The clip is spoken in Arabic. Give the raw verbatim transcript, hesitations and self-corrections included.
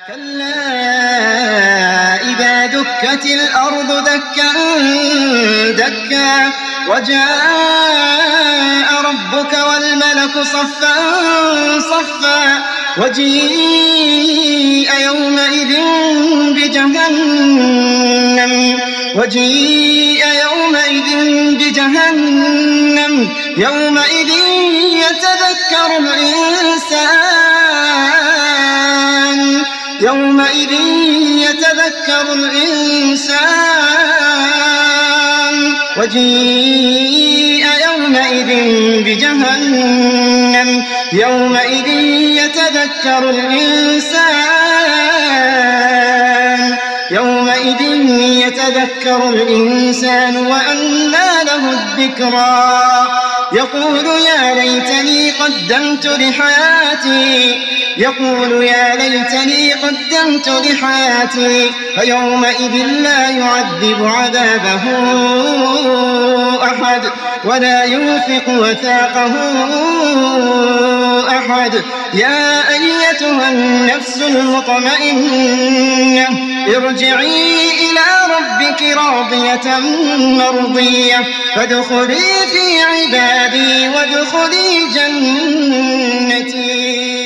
كلا إذا دكت الأرض دكا دكا وجاء ربك والملك صفا صفا وجيء يومئذ بجهنم وجيء يومئذ بجهنم يومئذ يتذكر الإنسان يومئذ يتذكر الإنسان وجيء يومئذ بجهنم يومئذ يتذكر الإنسان يومئذ يتذكر الإنسان وأنى له الذكرى يقول يا ليتني قدمت لحياتي يقول يا ليتني قدمت لحياتي فيومئذ لا يعذب عذابه أحد ولا يوثق وثاقه أحد يا أيتها النفس المطمئنة ارجعي إلى ربك راضية مرضية فادخلي في عبادي وادخلي جنتي.